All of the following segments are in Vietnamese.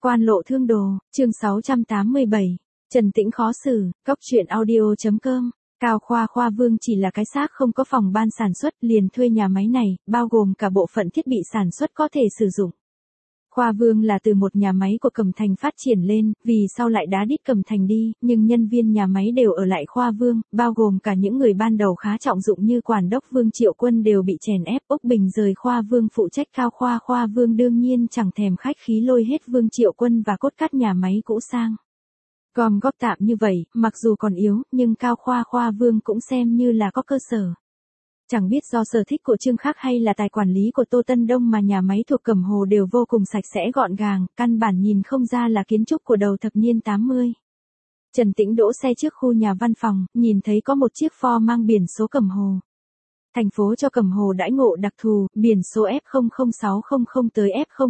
Quan lộ thương đồ, chương 687. Trần Tĩnh khó xử, cóc truyện audio.com. Cao Khoa Vương chỉ là cái xác không có phòng ban sản xuất, liền thuê nhà máy này, bao gồm cả bộ phận thiết bị sản xuất có thể sử dụng. Khoa Vương là từ một nhà máy của Cẩm Thành phát triển lên, vì sau lại đá đít Cẩm Thành đi, nhưng nhân viên nhà máy đều ở lại Khoa Vương, bao gồm cả những người ban đầu khá trọng dụng như quản đốc Vương Triệu Quân đều bị chèn ép. Úc Bình rời Khoa Vương phụ trách Cao Khoa Vương đương nhiên chẳng thèm khách khí lôi hết Vương Triệu Quân và cốt cắt nhà máy cũ sang. Gom góp tạm như vậy, mặc dù còn yếu, nhưng Cao Khoa Vương cũng xem như là có cơ sở. Chẳng biết do sở thích của Trương Khắc hay là tài quản lý của Tô Tân Đông mà nhà máy thuộc Cẩm Hồ đều vô cùng sạch sẽ gọn gàng, căn bản nhìn không ra là kiến trúc của đầu thập niên 80. Trần Tĩnh đỗ xe trước khu nhà văn phòng, nhìn thấy có một chiếc Ford mang biển số Cẩm Hồ. Thành phố cho Cẩm Hồ đãi ngộ đặc thù, biển số F00600 tới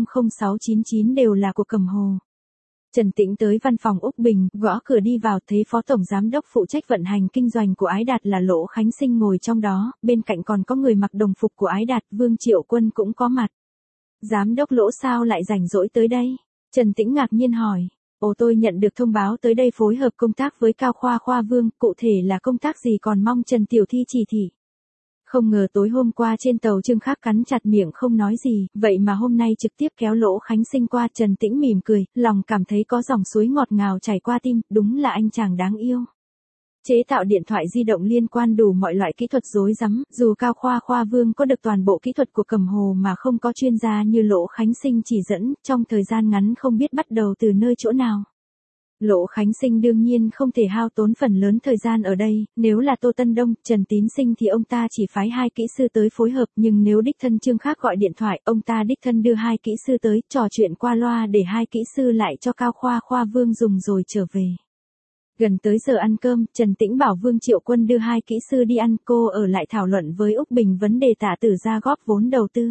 F00699 đều là của Cẩm Hồ. Trần Tĩnh tới văn phòng Úc Bình, gõ cửa đi vào thấy Phó Tổng Giám đốc phụ trách vận hành kinh doanh của Ái Đạt là Lỗ Khánh Sinh ngồi trong đó, bên cạnh còn có người mặc đồng phục của Ái Đạt, Vương Triệu Quân cũng có mặt. Giám đốc Lỗ sao lại rảnh rỗi tới đây? Trần Tĩnh ngạc nhiên hỏi. Tôi nhận được thông báo tới đây phối hợp công tác với Cao Khoa Vương, cụ thể là công tác gì còn mong Trần Tiểu Thi chỉ thị. Không ngờ tối hôm qua trên tàu Trương Khắc cắn chặt miệng không nói gì, vậy mà hôm nay trực tiếp kéo Lỗ Khánh Sinh qua. Trần Tĩnh mỉm cười, lòng cảm thấy có dòng suối ngọt ngào chảy qua tim, đúng là anh chàng đáng yêu. Chế tạo điện thoại di động liên quan đủ mọi loại kỹ thuật rối rắm, dù Cao Khoa Vương có được toàn bộ kỹ thuật của Cẩm Hồ mà không có chuyên gia như Lỗ Khánh Sinh chỉ dẫn, trong thời gian ngắn không biết bắt đầu từ nơi chỗ nào. Lỗ Khánh Sinh đương nhiên không thể hao tốn phần lớn thời gian ở đây, nếu là Tô Tân Đông, Trần Tín Sinh thì ông ta chỉ phái 2 kỹ sư tới phối hợp, nhưng nếu đích thân Trương Khắc gọi điện thoại, ông ta đích thân đưa 2 kỹ sư tới, trò chuyện qua loa để 2 kỹ sư lại cho Cao Khoa Vương dùng rồi trở về. Gần tới giờ ăn cơm, Trần Tĩnh bảo Vương Triệu Quân đưa 2 kỹ sư đi ăn, cô ở lại thảo luận với Úc Bình vấn đề Tạ Tử Gia góp vốn đầu tư.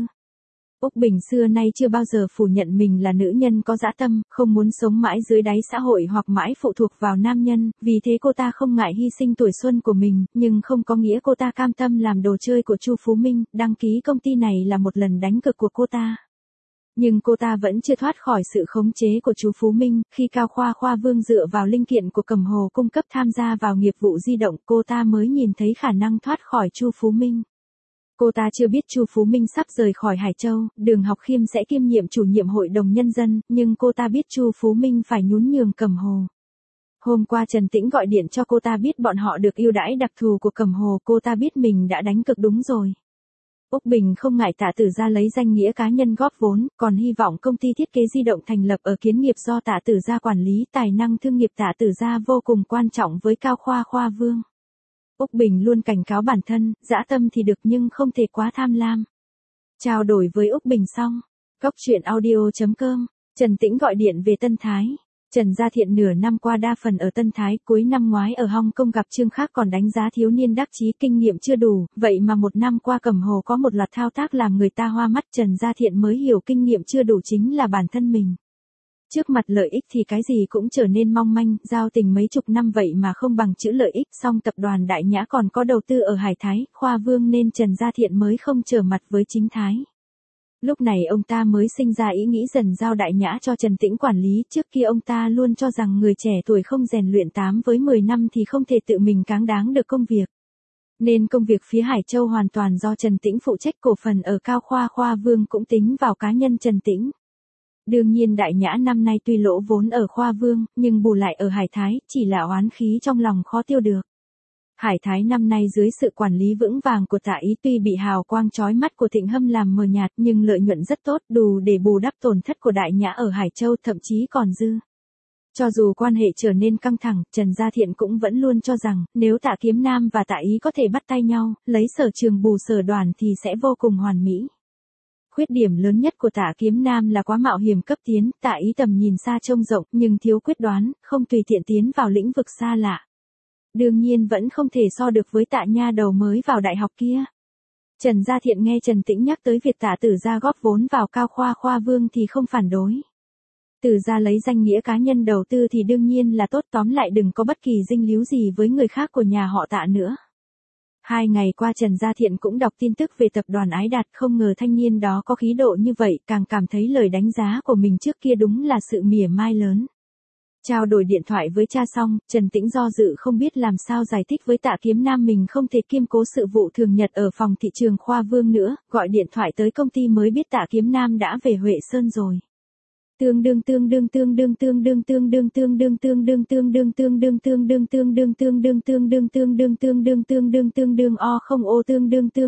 Úc Bình xưa nay chưa bao giờ phủ nhận mình là nữ nhân có dã tâm, không muốn sống mãi dưới đáy xã hội hoặc mãi phụ thuộc vào nam nhân, vì thế cô ta không ngại hy sinh tuổi xuân của mình, nhưng không có nghĩa cô ta cam tâm làm đồ chơi của Chu Phú Minh, đăng ký công ty này là một lần đánh cược của cô ta. Nhưng cô ta vẫn chưa thoát khỏi sự khống chế của chú Phú Minh, khi Cao Khoa Vương dựa vào linh kiện của Cẩm Hồ cung cấp tham gia vào nghiệp vụ di động, cô ta mới nhìn thấy khả năng thoát khỏi Chu Phú Minh. Cô ta chưa biết Chu Phú Minh sắp rời khỏi Hải Châu, Đường Học Khiêm sẽ kiêm nhiệm chủ nhiệm hội đồng nhân dân, nhưng cô ta biết Chu Phú Minh phải nhún nhường Cẩm Hồ. Hôm qua Trần Tĩnh gọi điện cho cô ta biết bọn họ được ưu đãi đặc thù của Cẩm Hồ, cô ta biết mình đã đánh cược đúng rồi. Úc Bình không ngại Tạ Tử Gia lấy danh nghĩa cá nhân góp vốn, còn hy vọng công ty thiết kế di động thành lập ở Kiến Nghiệp do Tạ Tử Gia quản lý, tài năng thương nghiệp Tạ Tử Gia vô cùng quan trọng với Cao Khoa Vương. Úc Bình luôn cảnh cáo bản thân, dã tâm thì được nhưng không thể quá tham lam. Trao đổi với Úc Bình xong, cóc truyện audio.com, Trần Tĩnh gọi điện về Tân Thái. Trần Gia Thiện nửa năm qua đa phần ở Tân Thái, cuối năm ngoái ở Hong Kong gặp Trương Khắc còn đánh giá thiếu niên đắc chí, kinh nghiệm chưa đủ, vậy mà một năm qua Cẩm Hồ có một loạt thao tác làm người ta hoa mắt. Trần Gia Thiện mới hiểu kinh nghiệm chưa đủ chính là bản thân mình. Trước mặt lợi ích thì cái gì cũng trở nên mong manh, giao tình mấy chục năm vậy mà không bằng chữ lợi ích, song tập đoàn Đại Nhã còn có đầu tư ở Hải Thái, Khoa Vương nên Trần Gia Thiện mới không trở mặt với chính Thái. Lúc này ông ta mới sinh ra ý nghĩ dần giao Đại Nhã cho Trần Tĩnh quản lý, trước kia ông ta luôn cho rằng người trẻ tuổi không rèn luyện 8 với 10 năm thì không thể tự mình cáng đáng được công việc. Nên công việc phía Hải Châu hoàn toàn do Trần Tĩnh phụ trách, cổ phần ở Cao Khoa Vương cũng tính vào cá nhân Trần Tĩnh. Đương nhiên Đại Nhã năm nay tuy lỗ vốn ở Khoa Vương, nhưng bù lại ở Hải Thái, chỉ là oán khí trong lòng khó tiêu được. Hải Thái năm nay dưới sự quản lý vững vàng của Tạ Ý tuy bị hào quang chói mắt của Thịnh Hâm làm mờ nhạt nhưng lợi nhuận rất tốt, đủ để bù đắp tổn thất của Đại Nhã ở Hải Châu, thậm chí còn dư. Cho dù quan hệ trở nên căng thẳng, Trần Gia Thiện cũng vẫn luôn cho rằng, nếu Tạ Kiếm Nam và Tạ Ý có thể bắt tay nhau, lấy sở trường bù sở đoàn thì sẽ vô cùng hoàn mỹ. Khuyết điểm lớn nhất của Tạ Kiếm Nam là quá mạo hiểm cấp tiến, Tạ Ý tầm nhìn xa trông rộng nhưng thiếu quyết đoán, không tùy tiện tiến vào lĩnh vực xa lạ. Đương nhiên vẫn không thể so được với Tạ nha đầu mới vào đại học kia. Trần Gia Thiện nghe Trần Tĩnh nhắc tới việc Tạ Tử Gia góp vốn vào Cao Khoa Vương thì không phản đối. Tử Gia lấy danh nghĩa cá nhân đầu tư thì đương nhiên là tốt, tóm lại đừng có bất kỳ dính líu gì với người khác của nhà họ Tạ nữa. 2 ngày qua Trần Gia Thiện cũng đọc tin tức về tập đoàn Ái Đạt, không ngờ thanh niên đó có khí độ như vậy, càng cảm thấy lời đánh giá của mình trước kia đúng là sự mỉa mai lớn. Trao đổi điện thoại với cha xong, Trần Tĩnh do dự không biết làm sao giải thích với Tạ Kiếm Nam mình không thể kiêm cố sự vụ thường nhật ở phòng thị trường Khoa Vương nữa, gọi điện thoại tới công ty mới biết Tạ Kiếm Nam đã về Huệ Sơn rồi. Tương đương o không ô tương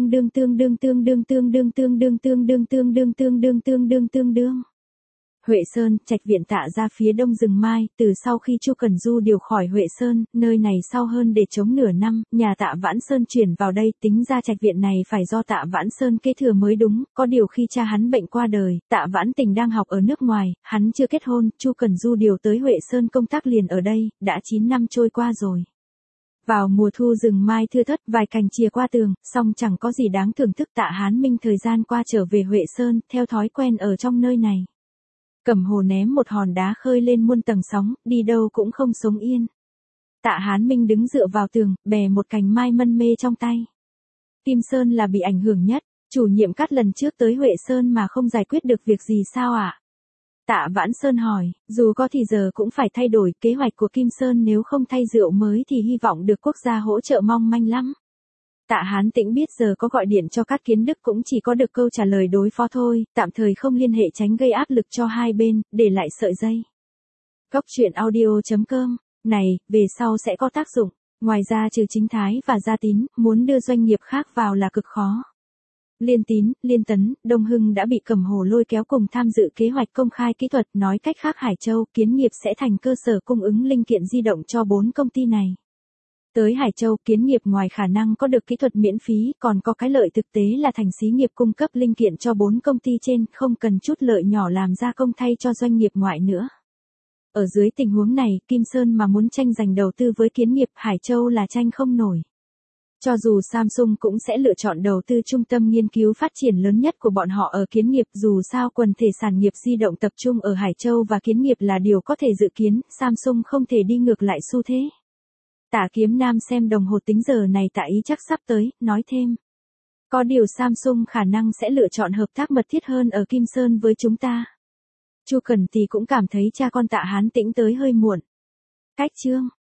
đương. Huệ Sơn, trạch viện Tạ ra phía đông rừng Mai, từ sau khi Chu Cần Du điều khỏi Huệ Sơn, nơi này sau hơn để chống nửa năm, nhà Tạ Vãn Sơn chuyển vào đây, tính ra trạch viện này phải do Tạ Vãn Sơn kế thừa mới đúng, có điều khi cha hắn bệnh qua đời, Tạ Vãn Tình đang học ở nước ngoài, hắn chưa kết hôn, Chu Cần Du điều tới Huệ Sơn công tác liền ở đây, đã 9 năm trôi qua rồi. Vào mùa thu rừng mai thưa thớt, vài cành chìa qua tường, song chẳng có gì đáng thưởng thức. Tạ Hán Minh thời gian qua trở về Huệ Sơn, theo thói quen ở trong nơi này. Cẩm Hồ ném một hòn đá khơi lên muôn tầng sóng, đi đâu cũng không sống yên. Tạ Hán Minh đứng dựa vào tường, bè một cành mai mân mê trong tay. Kim Sơn là bị ảnh hưởng nhất, chủ nhiệm Cát lần trước tới Huệ Sơn mà không giải quyết được việc gì sao ạ? Tạ Vãn Sơn hỏi, dù có thì giờ cũng phải thay đổi, kế hoạch của Kim Sơn nếu không thay rượu mới thì hy vọng được quốc gia hỗ trợ mong manh lắm. Tạ Hán Tĩnh biết giờ có gọi điện cho Cát Kiến Đức cũng chỉ có được câu trả lời đối phó thôi, tạm thời không liên hệ tránh gây áp lực cho hai bên, để lại sợi dây. Góc truyện audio.com, này, về sau sẽ có tác dụng, ngoài ra trừ Chính Thái và Gia Tín, muốn đưa doanh nghiệp khác vào là cực khó. Liên Tín, Liên Tấn, Đông Hưng đã bị Cẩm Hồ lôi kéo cùng tham dự kế hoạch công khai kỹ thuật, nói cách khác Hải Châu, Kiến nghiệp sẽ thành cơ sở cung ứng linh kiện di động cho 4 công ty này. Tới Hải Châu, Kiến nghiệp ngoài khả năng có được kỹ thuật miễn phí, còn có cái lợi thực tế là thành xí nghiệp cung cấp linh kiện cho 4 công ty trên, không cần chút lợi nhỏ làm gia công thay cho doanh nghiệp ngoại nữa. Ở dưới tình huống này, Kim Sơn mà muốn tranh giành đầu tư với Kiến nghiệp, Hải Châu là tranh không nổi. Cho dù Samsung cũng sẽ lựa chọn đầu tư trung tâm nghiên cứu phát triển lớn nhất của bọn họ ở Kiến nghiệp, dù sao quần thể sản nghiệp di động tập trung ở Hải Châu và Kiến nghiệp là điều có thể dự kiến, Samsung không thể đi ngược lại xu thế. Tạ Kiếm Nam xem đồng hồ tính giờ này Tạ ý chắc sắp tới, nói thêm. Có điều Samsung khả năng sẽ lựa chọn hợp tác mật thiết hơn ở Kim Sơn với chúng ta. Chu Cẩn Tì cũng cảm thấy cha con Tạ Hán Tĩnh tới hơi muộn. Cách chương.